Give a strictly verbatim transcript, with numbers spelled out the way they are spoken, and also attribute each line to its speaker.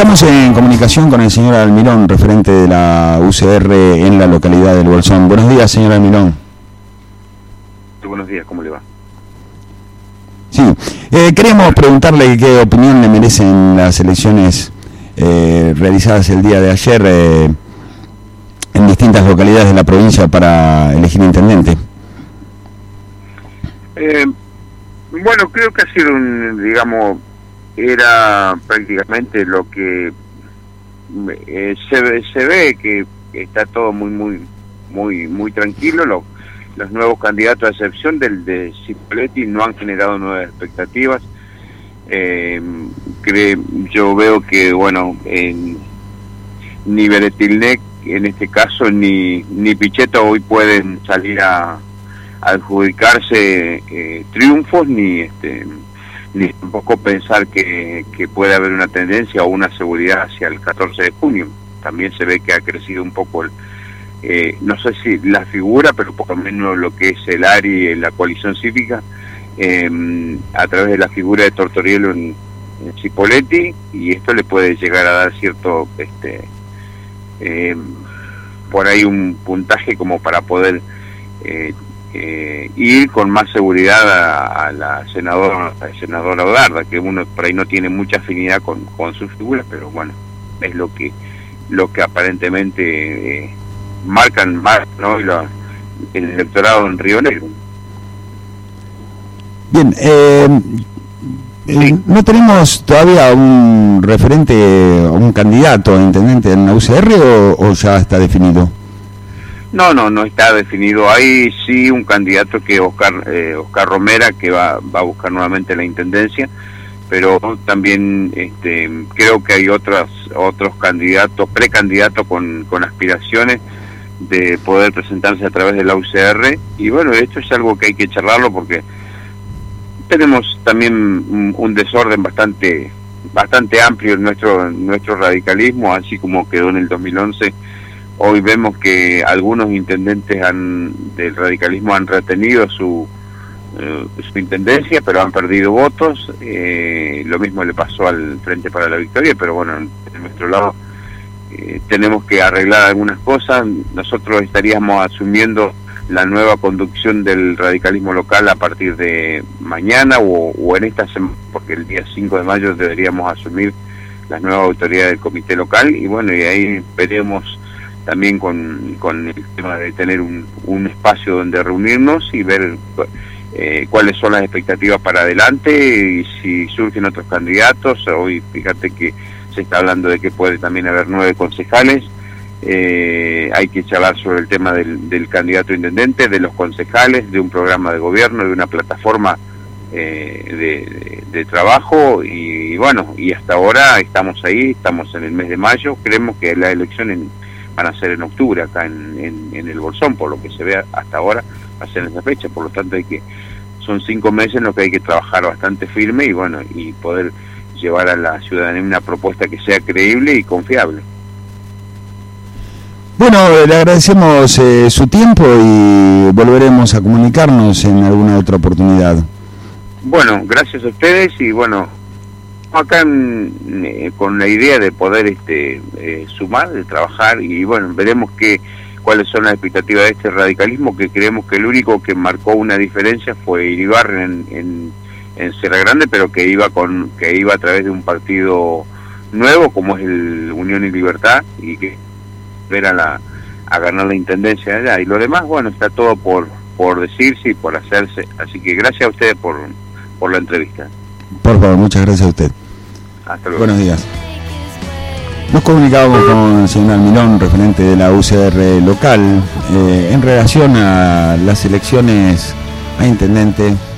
Speaker 1: Estamos en comunicación con el señor Almirón, referente de la U C R en la localidad del Bolsón. Buenos días, señor Almirón.
Speaker 2: Buenos días, ¿cómo le va?
Speaker 1: Sí, eh, queríamos preguntarle qué opinión le merecen las elecciones eh, realizadas el día de ayer eh, en distintas localidades de la provincia para elegir intendente.
Speaker 2: Eh, bueno, creo que ha sido un, digamos, era prácticamente lo que eh, se, ve, se ve que está todo muy, muy, muy, muy tranquilo. Lo, los nuevos candidatos, a excepción del de Cipolletti, no han generado nuevas expectativas. Eh, cre, yo veo que, bueno, en, ni Beretilnec, en este caso, ni, ni Pichetto hoy pueden salir a, a adjudicarse eh, triunfos, ni este ni tampoco pensar que, que puede haber una tendencia o una seguridad hacia el catorce de junio. También se ve que ha crecido un poco, el, eh, no sé si la figura, pero por lo menos lo que es el A R I en la coalición cívica, eh, a través de la figura de Tortoriello en, en Cipolletti, y esto le puede llegar a dar cierto, este eh, por ahí un puntaje como para poder eh, Eh, ir con más seguridad a, a la senadora, a la senadora Odarda, que uno por ahí no tiene mucha afinidad con, con sus figuras, pero bueno, es lo que lo que aparentemente eh, marcan más, ¿no? La, el electorado en Río Negro.
Speaker 1: Bien, eh, eh, ¿no tenemos todavía un referente, un candidato a intendente en la U C R o, o ya está definido?
Speaker 2: No, no, no está definido. Hay sí un candidato que es Oscar, eh, Oscar Romera, que va, va a buscar nuevamente la intendencia, pero también este, creo que hay otros otros candidatos, precandidatos con, con aspiraciones de poder presentarse a través de la U C R, y bueno, esto es algo que hay que charlarlo porque tenemos también un, un desorden bastante bastante amplio en nuestro, en nuestro radicalismo, así como quedó en el dos mil once. Hoy vemos que algunos intendentes han, del radicalismo han retenido su, eh, su intendencia, pero han perdido votos. Eh, lo mismo le pasó al Frente para la Victoria, pero bueno, de nuestro lado eh, tenemos que arreglar algunas cosas. Nosotros estaríamos asumiendo la nueva conducción del radicalismo local a partir de mañana o, o en esta semana, porque el día cinco de mayo deberíamos asumir las nuevas autoridades del comité local, y bueno, y ahí veremos también con, con el tema de tener un, un espacio donde reunirnos y ver eh, cuáles son las expectativas para adelante y si surgen otros candidatos. Hoy fíjate que se está hablando de que puede también haber nueve concejales. Eh, hay que charlar sobre el tema del, del candidato intendente, de los concejales, de un programa de gobierno, de una plataforma eh, de, de, de trabajo, y, y bueno, y hasta ahora estamos ahí, estamos en el mes de mayo. Creemos que la elección en van a ser en octubre acá en, en, en el Bolsón, por lo que se ve hasta ahora va a ser en esa fecha. Por lo tanto, hay que son cinco meses en los que hay que trabajar bastante firme y bueno, y poder llevar a la ciudadanía una propuesta que sea creíble y confiable.
Speaker 1: Bueno, le agradecemos eh, su tiempo y volveremos a comunicarnos en alguna otra oportunidad.
Speaker 2: Bueno, gracias a ustedes, y bueno, acá en, eh, con la idea de poder este eh, sumar, de trabajar, y bueno, veremos que cuáles son las expectativas de este radicalismo, que creemos que el único que marcó una diferencia fue Iribarren en, en, en Sierra Grande, pero que iba con que iba a través de un partido nuevo como es el Unión y Libertad, y que espera la, a ganar la intendencia allá, y lo demás, bueno, está todo por por decirse y por hacerse. Así que gracias a ustedes por, por la entrevista.
Speaker 1: Por favor, muchas gracias a usted.
Speaker 2: Hasta luego.
Speaker 1: Buenos días. Nos comunicamos con el señor Almirón, referente de la U C R local, eh, en relación a las elecciones a intendente